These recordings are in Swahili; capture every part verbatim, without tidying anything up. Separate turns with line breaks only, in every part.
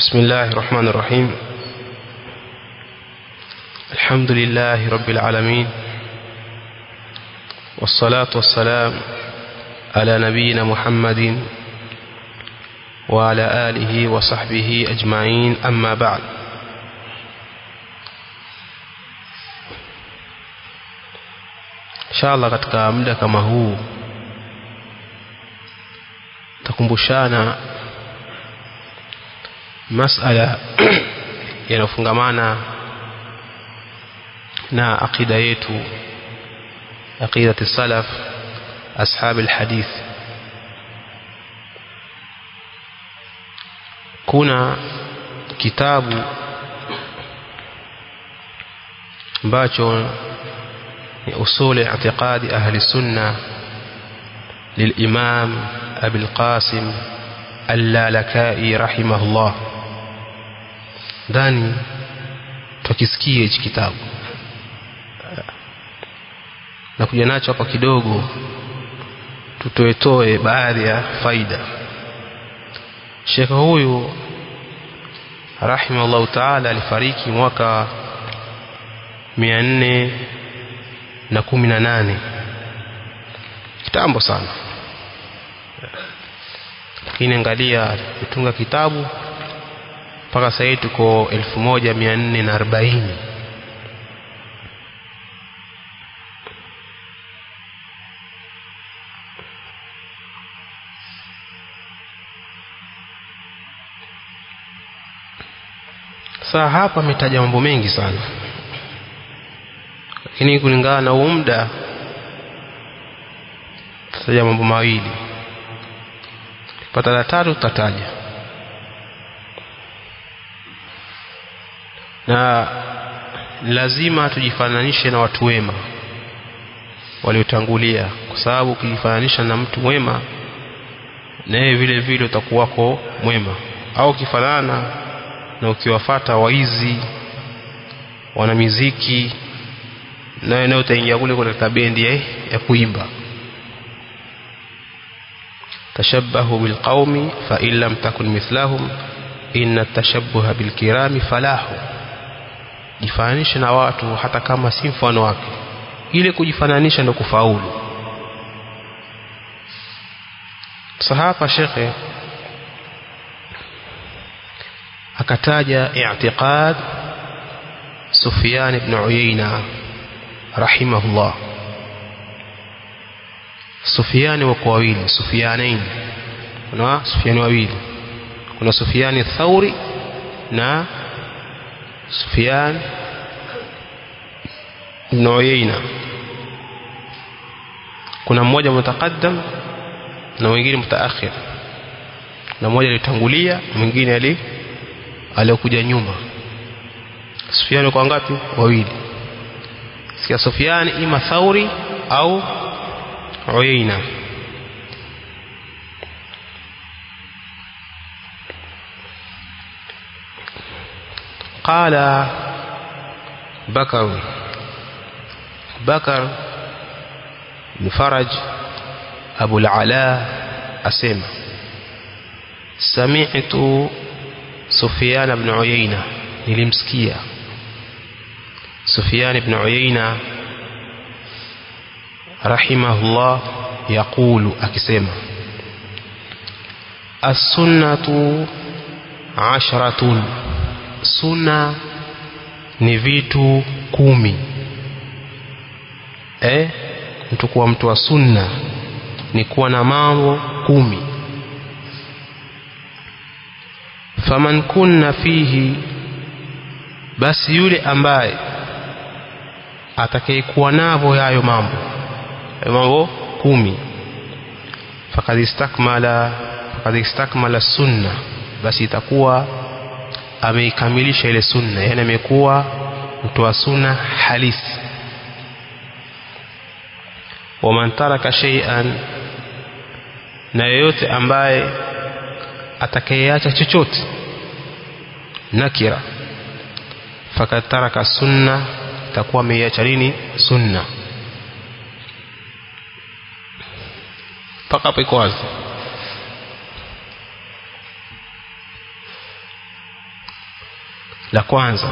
بسم الله الرحمن الرحيم. الحمد لله رب العالمين، والصلاة والسلام على نبينا محمد وعلى آله وصحبه أجمعين، أما بعد. Inshallah katika muda kama huu takumbushana masala yanofungamana na aqida yetu, aqidatu salaf ashab alhadith. Kuna kitabu ambacho ni usul i'tiqadi ahli sunna للإمام أبي القاسم اللالكائي رحمه الله. Ndani tukisikie hichi kitabu na kuja nacho hapa kidogo, tutoetoe baadhi ya faida. Sheikh huyu rahimahullah ta'ala alifariki mwaka mia nne na kumi na nane, kitambo sana, lakini angalia kutunga kitabu mpaka sasa tuko elfu moja mia nne na arobaini. Sasa hapa ametaja mambo mengi sana, lakini kulingana na muda tutaja mambo mawili, pata la tatu tutataja. Na lazima tujifananishe na watu wema waliotangulia, kwa sababu ukijifananisha na mtu mwema na yeye vile vile utakuwako mwema, au ukifanana na ukiwafata waizi wana muziki na wewe utaingia kule kwa bendi eh, ya kuimba. Tashabbahu bilqaumi fa in lam takun mithlahum inna tashabbuha bilkirami falahu. Jifananisha na watu hata kama si mfano wake, ile kujifananisha ndio kufaulu. Sahaba shekhe akataja i'tiqad Sufyan ibn Uyayna rahimahullah. Sufyan wako wawili, Sufyanain, kuna Sufyan wawili, kuna Sufyan al-Thawri na Sufyan ibn Uyayna. Kuna mmoja mutaqaddam na mwingine mutaakhir, na mmoja alitangulia mwingine ali aliokuja nyuma. Sufyan kwa ngapi? Wawili. Sikia Sufyan ima Thawri au Uyayna. قال بكر بكر بن فرج أبو العلاء أسمع سمعت سفيان بن عيينة، nilimsikia سفيان بن عيينة رحمه الله يقول akisema السنة عشرة، sunna ni vitu kumi. Eh, mtu kuwa mtu wa sunna ni kuwa na mambo kumi. Faman kunna fihi, basi yule ambaye atakayekuwa navyo hayo mambo mambo kumi, faqad istakmala faqad istakmala sunna, basi itakuwa ameikamilisha ile sunna, yani amekuwa mtu wa sunna halisi. Wa man taraka shay'an, na yote ambaye atakayeacha chochote, nakira, faqad taraka sunna, itakuwa ameacha nini? Sunna. Paka hapo iko wazi. La kwanza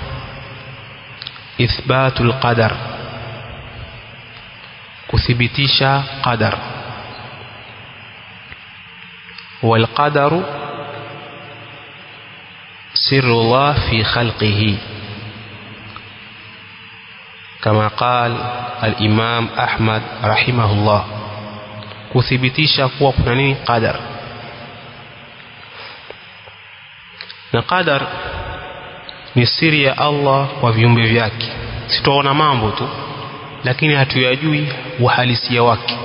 ithbatul qadar, kuthibitisha qadar. wal qadaru sirrullah fi khalqihi, kama qala al-Imam Ahmad rahimahullah, kuthibitisha kuwa kuna nini qadar. Na qadar ni siri ya Allah kwa viumbe vyake. Sitaona mambo tu lakini hatuyajui uhalisia wake.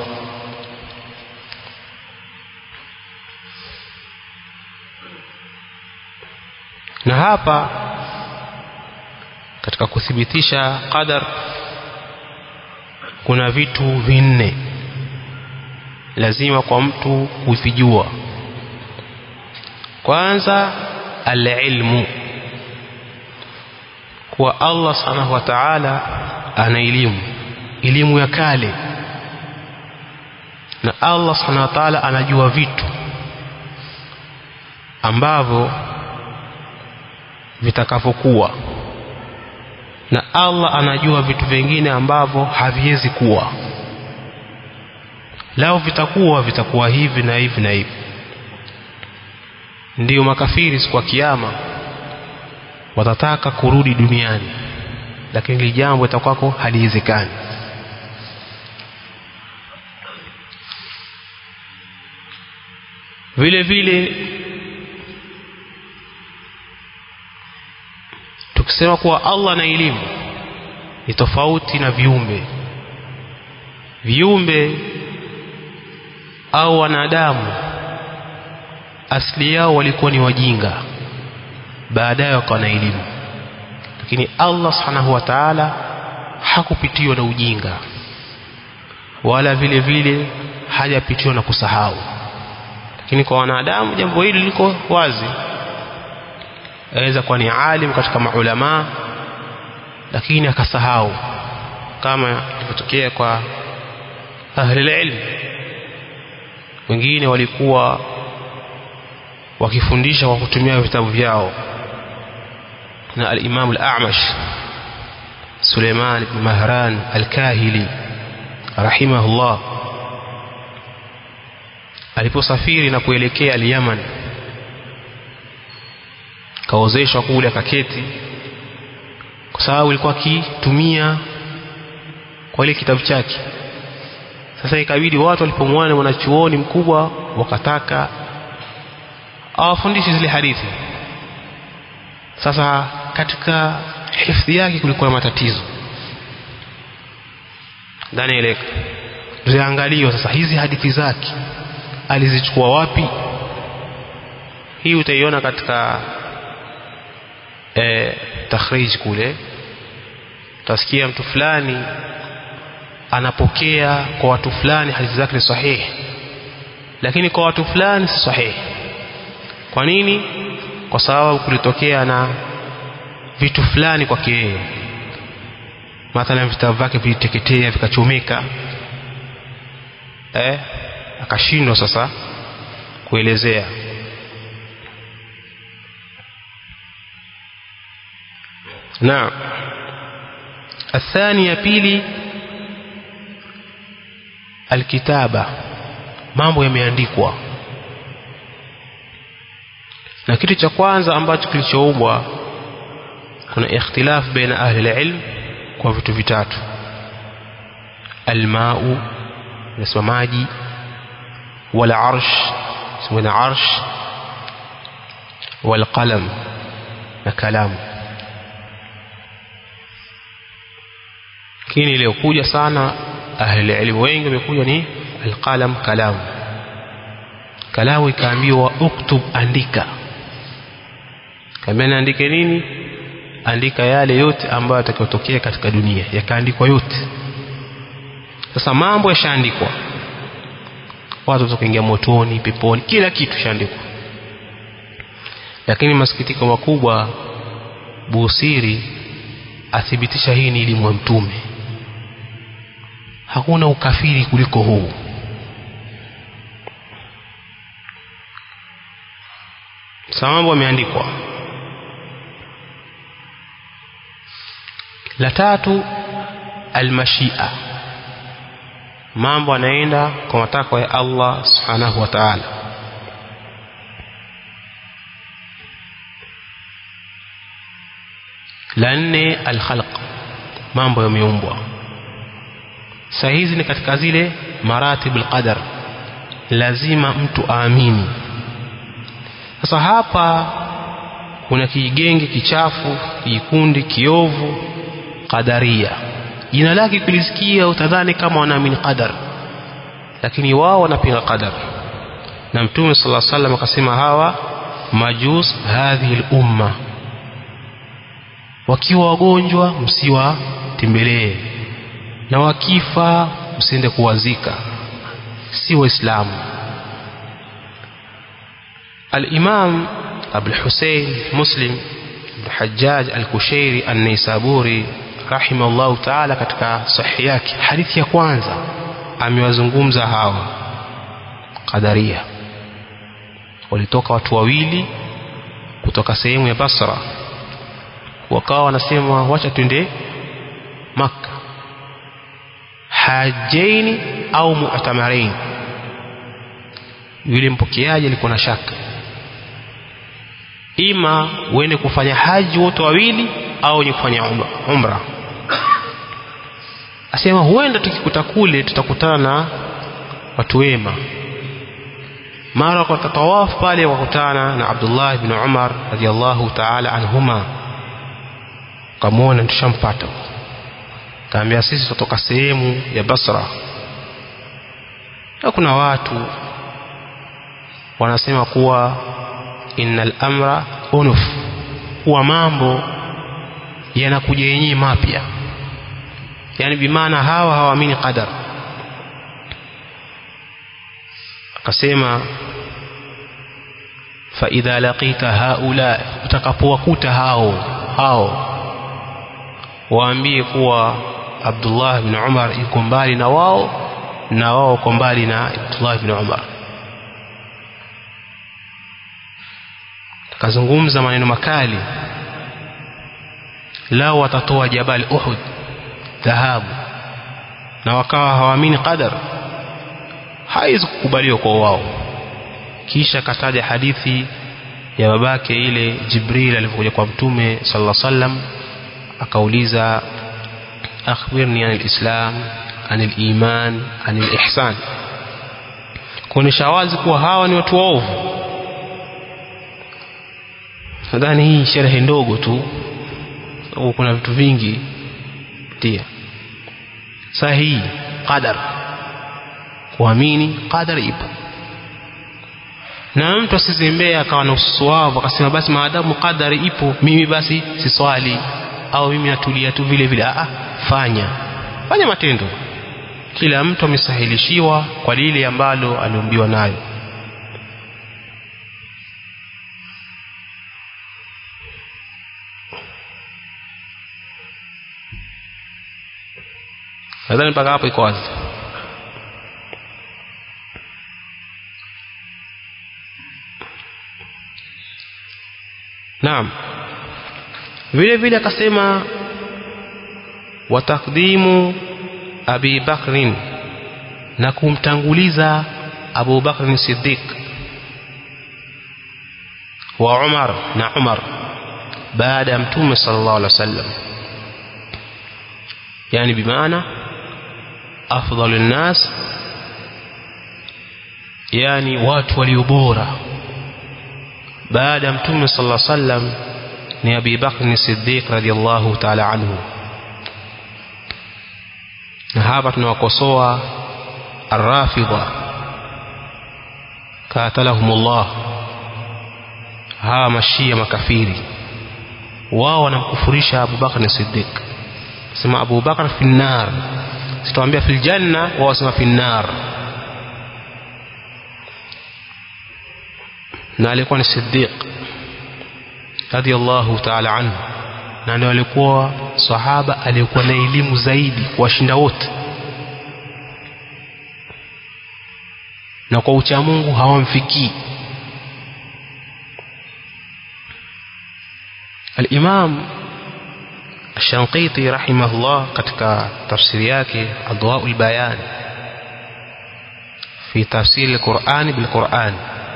Na hapa katika kuthibitisha qadar kuna vitu vinne lazima kwa mtu kuvijua. Kwanza al-ilmu, kwa Allah subhanahu wa ta'ala ana elimu, elimu ya kale, na Allah subhanahu wa ta'ala anajua vitu ambavyo vitakavyokuwa, na Allah anajua vitu vingine ambavyo haviwezi kuwa. Lao vitakuwa vitakuwa hivi na hivi na hivi. Ndio makafiri siku ya kiyama watataka kurudi duniani, lakini hili jambo litakuwa haliwezekani. Vile vile tukisema kuwa Allah na elimu ni tofauti na viumbe. Viumbe au wanadamu asili yao walikuwa ni wajinga, baadaye wakawa na elimu. Lakini Allah subhanahu wa ta'ala hakupitiwa na ujinga, wala vile vile hajapitiwa na kusahau. Lakini kwa wanadamu jambo hili liko wazi. Aweza kuwa ni alim katika maulama lakini akasahau, kama ilitokea kwa ahli ilm. Wengine walikuwa wakifundisha kwa kutumia vitabu vyao, na al-Imam al-A'mash Suleiman ibn Mahran al-Kahili rahimahullah aliposafiri na kuelekea al-Yaman, kaozeshwa kule kaketi, kwa sababu alikuwa akitumia kwa ile kitabu chake. Sasa ikabidi watu walipomwona mwanachuoni mkubwa wakataka awafundishe zile hadithi. Sasa katika hifadhi yake kulikuwa na matatizo ndani ile. Tuangalie sasa hizi hadithi zake alizichukua wapi. Hii utaiona katika eh takhrij kule. Utasikia mtu fulani anapokea kwa watu fulani hadithi zake ni sahihi, lakini kwa watu fulani si sahihi. Kwa nini? Kwa sababu kulitokea na vitu fulani kwa yeye. Mathalan vitabu vyake viliteketea vikachomeka, eh akashindwa sasa kuelezea. Na athani ya pili alkitaba, mambo yameandikwa. Na kitu cha kwanza ambacho kilichoumbwa, kuna ikhtilaf baina ahli ilm kwa vitu vitatu: almau, ni maji, wal arsh, ni arsh, wal qalam, na kalamu. Kini ile kuja sana ahli ilm wengi wamekuja ni alqalam, kalamu. Kalamu ikaambiwa uktub, andika. Kama andike nini? Andika yale yote ambayo yatakayotokea katika dunia, yakaandikwa yote. Sasa mambo yashaandikwa, watu watakuingia motoni, peponi, kila kitu shaandikwa. Lakini masikitiko makubwa, Busiri athibitisha hii ni elimu ya mtume. Hakuna ukafiri kuliko huu. Mambo yameandikwa. La tatu almashia, mambo yanaenda kwa matakwa ya Allah subhanahu wa ta'ala. La nne alkhalq, mambo yameumbwa. Sasa hizi ni katika zile maratibul qadar, lazima mtu aamini. Sasa hapa kuna kijigenge kichafu, kikundi kiovu, qadaria. Jina lake kulisikia utadhani kama wanaamini qadar, lakini wao wanapinga qadar. Na Mtume sallallahu alaihi wasallam akasema hawa majus hadhihi al-umma, wakiwa wagonjwa msiwatembelee, na wakifa msiende kuwazika, si waislamu. Al-Imam Abu al-Husayn Muslim ibn Hajjaj al-Kushairi an-Naisaburi rahimahullahu ta'ala katika sahihi yake, hadithi ya kwanza amewazungumza hawa qadaria. Walitoka watu wawili kutoka sehemu ya Basra, wakawa wanasema wacha twende Makka, hajaini au mu'tamarain. Yule mpokeaji alikuwa na shaka, ima uende kufanya haji wote wawili au ni kufanya umra. Asema huenda tukikuta kule tutakutana na watu wema. Mara kwa tawaf pale wakutana na Abdullah ibn Umar radiyallahu ta'ala anhuma, kamuona tushampata. Kaambia sisi kutoka sehemu ya Basra, na kuna watu wanasema kuwa innal amra unuf, huwa mambo yanakuja yenyewe mapya, yani bimaana hawa hawaamini qadar. Akasema fa idha laqita haula, utakapowakuta hao hao waambie kuwa Abdullah ibn Umar yuko mbali na wao, na wao yuko mbali na Abdullah ibn Umar. Kazungumza maneno makali, lao watatoa jabal Uhud dhahabu na wakawa hawaamini qadar, haiwezi kukubaliwa kwa wao. Kisha kataja hadithi ya babake ile Jibril alipokuja kwa Mtume sallallahu alaihi wasallam, akauliza akhbirni anil islam anil iman anil ihsan, kuonesha wazi kuwa hawa ni watu waovu. Nadhani hii sherehe ndogo tu, sababu kuna vitu vingi pia. Sahihi qadar, kuamini qadar ipo, na mtu asizembea akawa na usuwavu akasema basi maadamu qadari ipo mimi basi siswali au mimi natulia tu vile vile. Ah, fanya fanya matendo. Kila mtu amesahilishiwa kwa lile ambalo aliumbiwa nayo. Nadhani mpaka hapo iko wazi. Naam, vile vile akasema wa taqdimu Abi Bakrin, na kumtanguliza Abu Bakr Siddiq wa Umar na Umar baada ya Mtume sallallahu alaihi wasallam, yani bimaana afdalun nas, yani watu walio bora baada ya Mtume sallallahu alaihi wasallam ni Abi Bakr Siddiq radiyallahu ta'ala anhu. Na hapa tunawakosoa ar-Rafidha katalahumullah, hawa mashia makafiri, wao wanamkufurisha Abu Bakr Siddiq, sema Abu Bakr fi an-nar, sitawaambia fil janna, wao sema fi an-nar. Na alikuwa ni Siddiq radiyallahu ta'ala anhu, na ndio alikuwa sahaba aliyekuwa na elimu zaidi kuwashinda wote, na kwa ucha Mungu hawamfikii. Al-Imam Shanqiti rahimahullah katika tafsiri yake Adwaul Bayan fi tafsir al-Qur'an bil-Qur'an,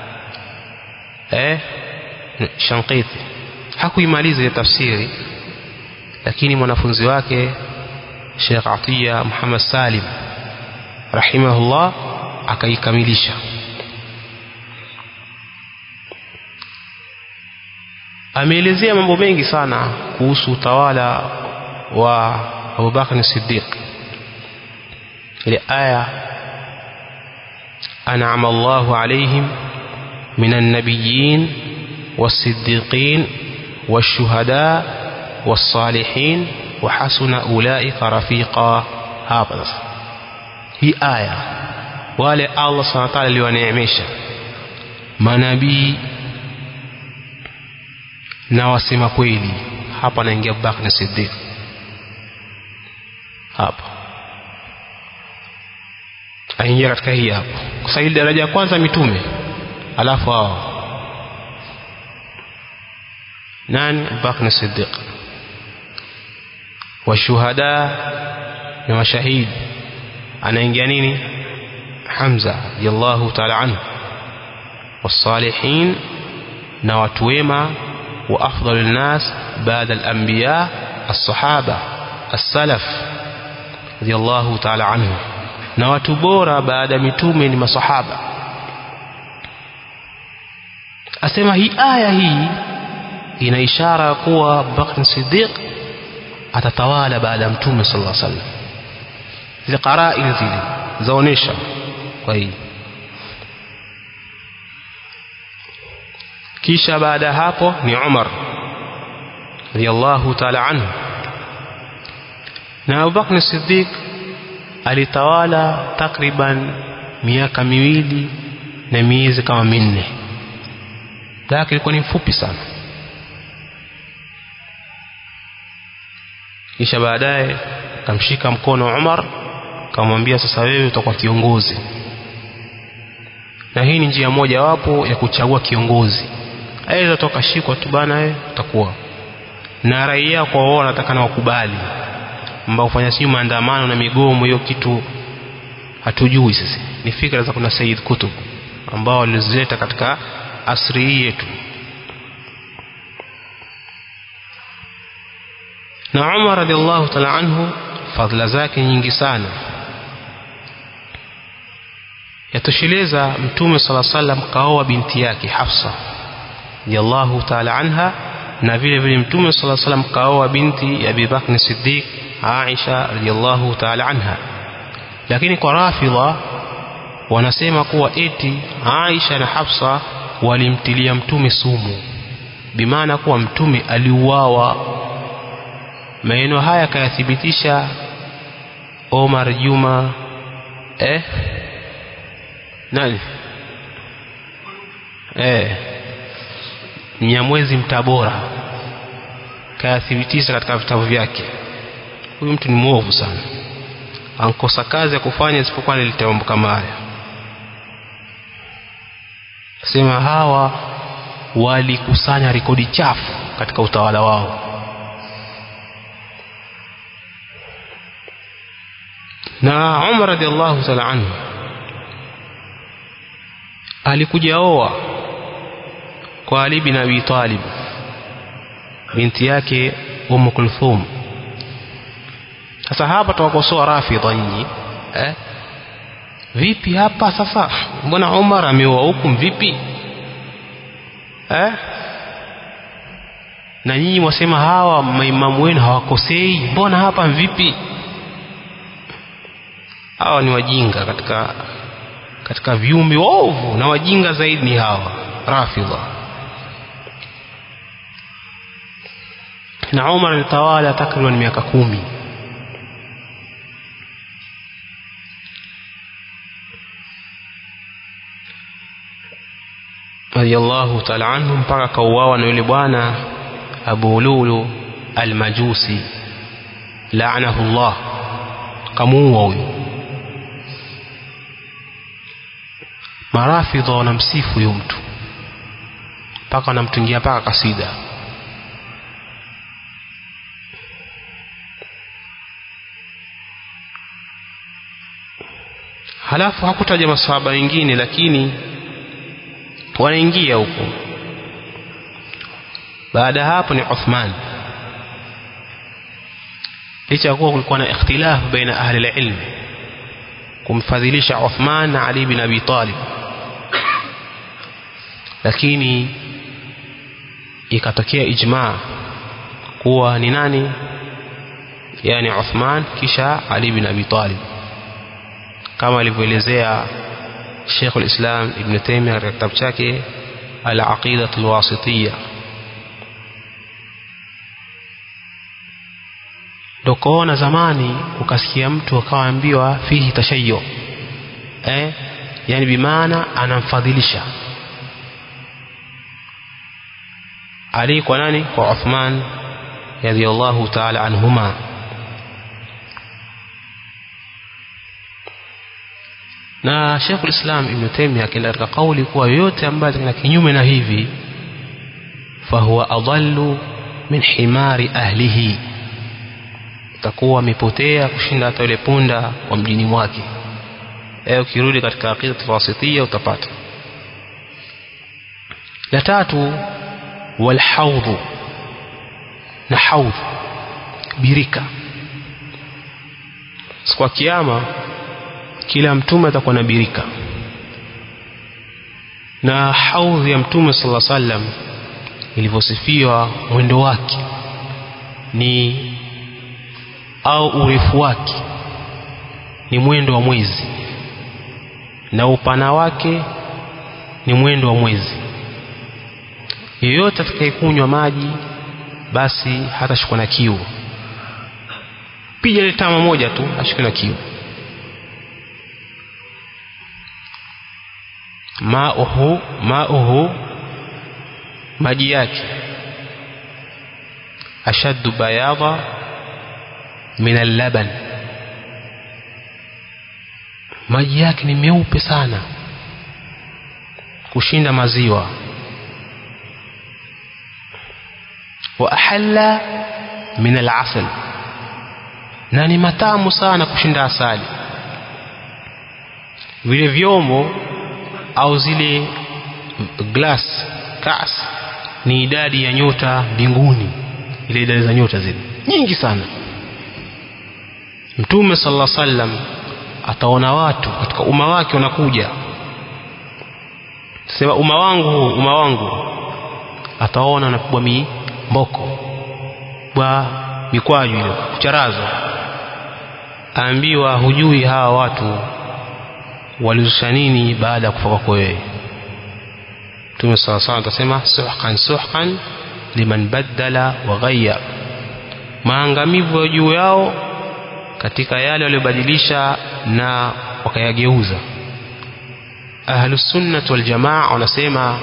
eh Shanqiti hakuimaliza ile tafsiri, lakini mwanafunzi wake Sheikh Atiya Muhammad Salim rahimahullah akaikamilisha. Ameelezea mambo mengi sana kuhusu utawala wa Abu Bakr as-Siddiq. Ile aya an'ama Allahu alayhim minan nabiyyin was-siddiqin wash-shuhada was-salihin wa hasuna ulaika rafiqa. Hapa sasa hii aya, wale Allah subhanahu wa ta'ala aliwaneemesha manabii na wasema kweli. Hapa anaingia Abu Bakr as-Siddiq hapa, aingia katika hii hapa, kwa sababu daraja ya kwanza mitume, alafu hao nani? Abu Bakr as-Siddiq. Wa shuhada na mashahidi, anaingia nini? Hamza radiyallahu ta'ala anhu. Was-salihin na watu wema, wa afdalun nas ba'da al-anbiya as-sahaba as-salaf radiyallahu ta'ala anhu, na watu bora baada mitume ni masahaba. Asema hii aya hii ina ishara kuwa Abu Bakr Siddiq atatawala baada mtume sallallahu alaihi wasallam. Zile qara'in zile zaonesha kwa hii. Kisha baada hapo ni Umar radiyallahu ta'ala anhu, na Abu Bakr Siddiq alitawala takriban miaka miwili na miezi kama minne, lakini ilikuwa ni mfupi sana. Kisha baadaye akamshika mkono Umar, akamwambia sasa wewe utakuwa kiongozi, na hii ni njia moja wapo ya kuchagua kiongozi. Aidha toka shikwa tu bana, wewe utakuwa na raia kwa wao wanataka na wakubali, ambao kufanya si maandamano na migomo, hiyo kitu hatujui sisi. Ni fikra za kuna Sayyid Kutub ambao walizileta katika asri hii yetu. Na Umar radhiallahu ta'ala anhu fadhila zake nyingi sana, yatosheleza mtume sallallahu alaihi wasallam kaoa binti yake Hafsa radhiallahu ta'ala anha, na vile vile mtume sallallahu alaihi wasallam kaoa binti ya Abi Bakr Siddiq Aisha radhiallahu ta'ala anha. Lakini kwa Rafidha wanasema kuwa eti Aisha na Hafsa walimtilia mtume sumu, bimaana kuwa mtume aliuawa. Maneno haya kayathibitisha Omar Juma eh nani eh Mnyamwezi Mtabora, kayathibitisha katika vitabu vyake. Huyu mtu ni mwovu sana, ankosa kazi ya kufanya isipokuwa nilete mambo kama haya. Sema hawa walikusanya rekodi chafu katika utawala wao. Na Umar radhiallahu ta'ala anhu alikuja oa kwa Ali bin Abi Talib binti yake Umm Kulthum. Sasa hapa tuwakosoa Rafidha nyinyi eh vipi hapa sasa, mbona Umar ameoa hukum vipi eh na nyinyi wasema hawa maimamu wenu hawakosei, mbona hapa vipi? Hawa ni wajinga katika katika viumbe waovu, na wajinga zaidi ni hawa Rafidha. Na Umar alitawala takriban miaka kumi. radiyallahu ta'ala anhu, mpaka kauawa na yule bwana Abu Lulu al-Majusi la'anahu Allah, kamuua huyo. Marafidha wanamsifu huyo mtu mpaka wanamtungia mpaka kasida. halafu hakutaja masahaba wengine lakini wanaingia huko. Baada hapo ni Uthman. licha kuwa kulikuwa na ikhtilaf baina ahli al-ilm kumfadhilisha Uthman na Ali bin Abi Talib, lakini ikatokea ijma kuwa ni nani, yani Uthman kisha Ali bin Abi Talib, kama alivyoelezea Sheikh al-Islam Ibn Taymiyyah katika kitabu chake Al-Aqidah al-Wasitiyya. Ndokoona zamani ukasikia mtu akawaambiwa fihi tashayyu, eh yani bimaana anamfadhilisha Ali kwa nani? Kwa Uthman radhiyallahu ta'ala anhuma. Na Sheikh al-Islam Ibn Taymiyyah akaenda katika kauli kuwa yote ambayo ni kinyume na hivi fahuwa adallu min himari ahlihi, takuwa amepotea kushinda hata yule punda wa mjini mwake. Eh, ukirudi katika aqida tafasitiyya utapata. La tatu wal hawd, na hawd birika. Siku ya kiyama kila mtume atakuwa na birika, na hawd ya mtume sallallahu alaihi wasallam ilivyosifiwa mwendo wake ni au urefu wake ni mwendo wa mwezi na upana wake ni mwendo wa mwezi. Yeyote atakayekunywa maji basi hatashikwa na kiu, piga ile tama moja tu ashikwe na kiu. Mauhu mauhu maji yake ashaddu bayadha min al-laban, maji yake ni meupe sana kushinda maziwa. Wa ahalla min al-asal, na ni matamu sana kushinda asali. Vile vyombo au zile glass kas ni idadi ya nyota mbinguni, ile idadi za nyota zile nyingi sana. Mtume sallallahu alaihi wasallam ataona watu katika umma wake wanakuja, sema umma wangu umma wangu, ataona na kubwa mboko kwa mikwaju ile kucharaza, aambiwa hujui hawa watu walizusha nini baada ya kufa kwako wewe. Mtume sallallahu alaihi wasallam atasema suhqan suhqan liman badala wa ghayyar, maangamivu juu yao katika yale waliobadilisha na wakayageuza. Ahlus sunnah wal jamaa wanasema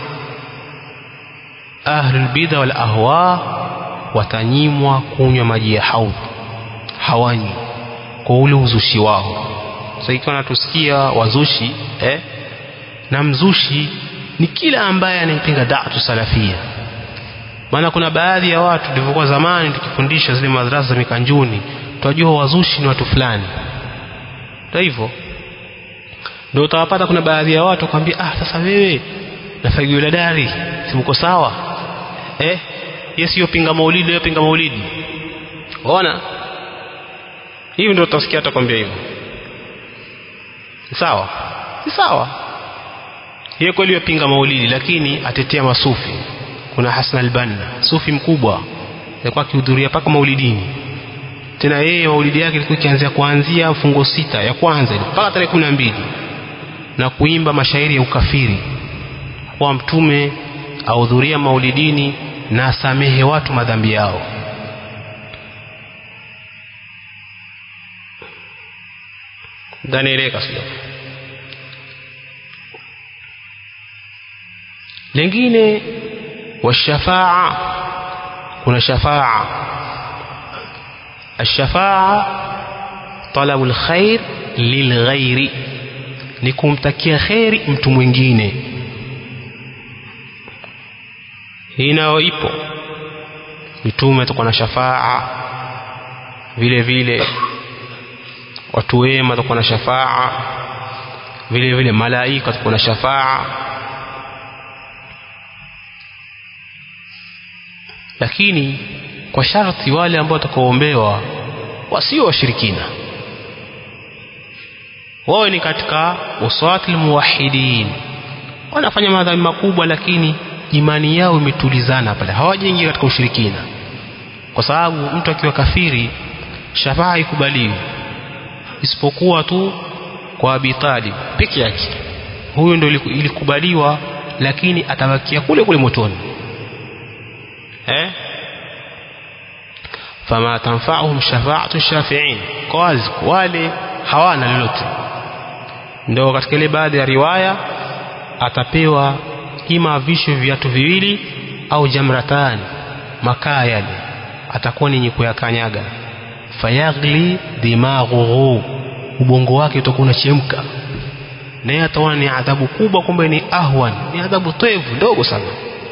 ahlul bid'a wal ahwa watanyimwa kunywa maji ya haudh, hawanyi kwa ule uzushi wao. Sasa ikiwa natusikia wazushi eh na mzushi ni kila ambaye anayepinga da'atu salafia. Maana kuna baadhi ya watu ndivyo zamani tukifundisha zile madrasa za mikanjuni tunajua wazushi ni watu fulani. Ndio hivyo. Ndio utawapata kuna baadhi ya watu kwambia ah sasa wewe na fagio la dari si mko sawa? Eh? Yes, hiyo pinga maulidi, hiyo pinga maulidi. Unaona? Hiyo ndio utasikia atakwambia hivyo. Sawa? Si sawa. Yeye kweli yopinga maulidi lakini atetea masufi. Kuna Hassan al-Banna, sufi mkubwa. Alikuwa akihudhuria paka maulidini. Tena yeye maulidi yake ilikuwa ikianzia kuanzia mfungo sita ya kwanza mpaka tarehe kumi na mbili na kuimba mashairi ya ukafiri kwa mtume ahudhuria maulidini na asamehe watu madhambi yao. Danieleka sio. Lingine washafaa, kuna shafaa. Ashafaa talabu alkhair lilghairi, ni kumtakia khairi mtu mwingine. Hii nao ipo. Mitume atakuwa na shafaa, vile vile watu wema watakuwa na shafaa, vile vile malaika watakuwa na shafaa. Lakini kwa sharti wale ambao watakaoombewa wasio washirikina, wao ni katika uswatul muwahhidin, wanafanya madhambi makubwa lakini imani yao imetulizana pale, hawajaingia katika ushirikina. Kwa sababu mtu akiwa kafiri shafaa ikubaliwi isipokuwa tu kwa Abi Talib peke yake, huyo ndio ilikubaliwa, lakini atabakia kule kule motoni. eh fama tanfa'uhum shafa'atu shafi'in, kazi wale hawana lolote. Ndio katika ile baadhi ya riwaya atapewa ima visho viatu viwili au jamratan, makaa yale atakuwa ni kuyakanyaga, fayagli dimaghuhu, ubongo wake utakuwa unachemka, naye ataona ni adhabu kubwa, kumbe ni ahwan, ni adhabu toevu ndogo sana.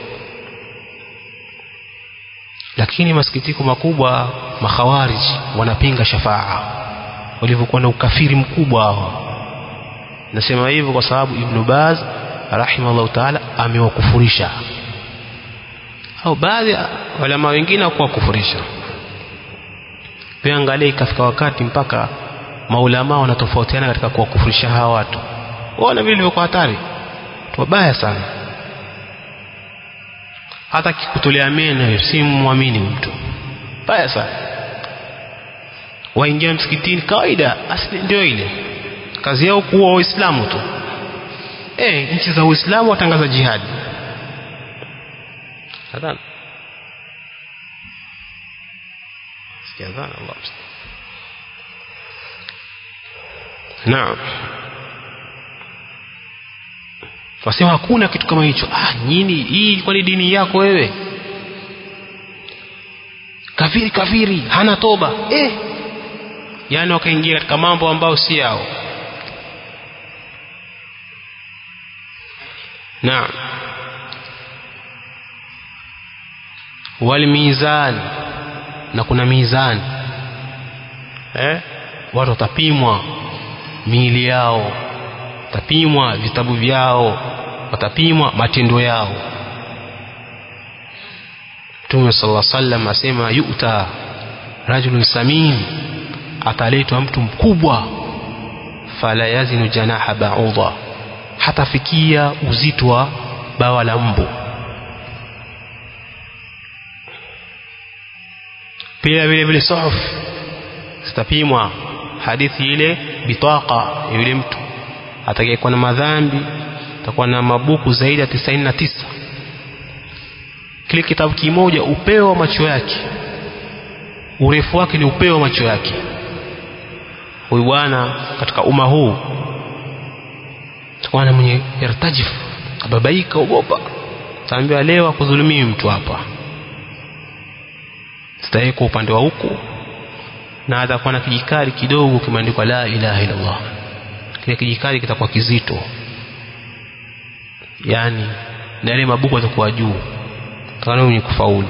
Lakini masikitiko makubwa, makhawarij wanapinga shafaa, walivyokuwa na ukafiri mkubwa hao. Nasema hivyo kwa sababu Ibn Baz rahimahullah ta'ala amewakufurisha, au baadhi ya ulama wengine kwa kufurisha. Pia angalia ikafika wakati mpaka maulama wanatofautiana katika kuwakufurisha hawa watu. Waona vile vilivyo hatari, wabaya sana. Hata kikutolea meno si muamini mtu, baya sana. Waingia msikitini kawaida, asili ndio ile kazi yao kuwa Waislamu tu. Eh, nchi za Uislamu watangaza jihad. Hadhana sikiadhana Allah. Naam, wasema hakuna kitu kama hicho. Ah, nini hii ilikuwa ni dini yako wewe? Kafiri kafiri hana toba. Eh, yani wakaingia katika mambo ambayo si yao. Naam, wal mizan, na kuna mizani. Eh, watu watapimwa miili yao, watapimwa vitabu vyao, watapimwa matendo yao. Mtume sallallahu alaihi wasallam asema yu'ta rajulun samin, ataletwa mtu mkubwa, fala yazinu janaha ba'udha, hatafikia uzito wa bawa la mbu. Pia vile vile suhuf zitapimwa, hadithi ile bitaqa, yule mtu atakayekuwa na madhambi atakuwa na mabuku zaidi ya tisini na tisa. Kile kitabu kimoja upeo wa macho yake, urefu wake ni upeo wa macho yake. Huyu bwana katika umma huu atakuwa na mwenye yartajif, ababaika, ogopa, taambiwa leo akudhulumii mtu hapa, sitaweka upande wa huku, na atakuwa na kijikari kidogo kimeandikwa la ilaha illa Allah. Kile kijikari kitakuwa kizito, yani na ile mabuku yatakuwa juu, kana mwenye kufaulu.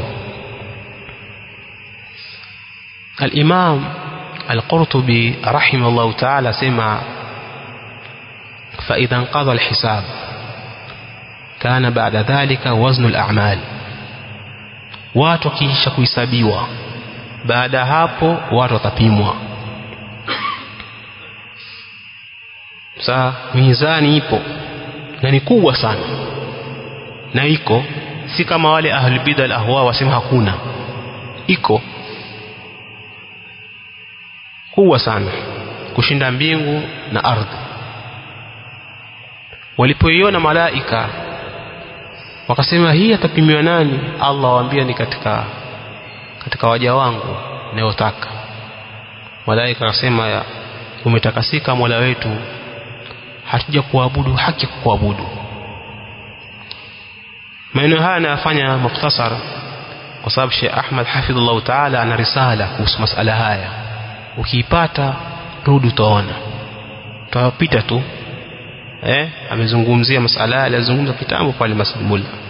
Al-Imam Al-Qurtubi rahimahullah ta'ala sema fa idha qada al-hisab kana ba'da dhalika wazn al-a'mal, watu kisha kuhesabiwa, baada hapo watu watapimwa. Sasa mizani ipo na ni kubwa sana, na iko si kama wale ahli bid'a al-ahwa wasema hakuna, iko kubwa sana kushinda mbingu na ardhi. Walipoiona malaika wakasema hii atapimiwa nani? Allah waambia ni katika katika waja wangu ninayotaka. Malaika wakasema ya umetakasika Mola wetu, hatuja kuabudu haki ya kuabudu. Maneno haya nayafanya mukhtasar kwa sababu Sheikh Ahmad hafidhullah ta'ala ana risala kuhusu masala haya, ukiipata rudi utaona, tutapita tu. eh amezungumzia masala, alizungumza kitambo pale Masjid Mulla.